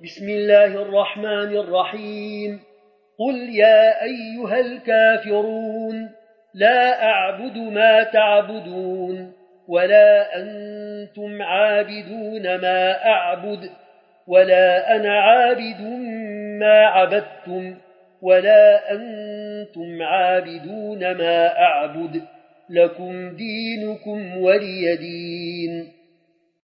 بسم الله الرحمن الرحيم قل يا أيها الكافرون لا أعبد ما تعبدون ولا أنتم عابدون ما أعبد ولا أنا عابد ما عبدتم ولا أنتم عابدون ما أعبد لكم دينكم ولي دين.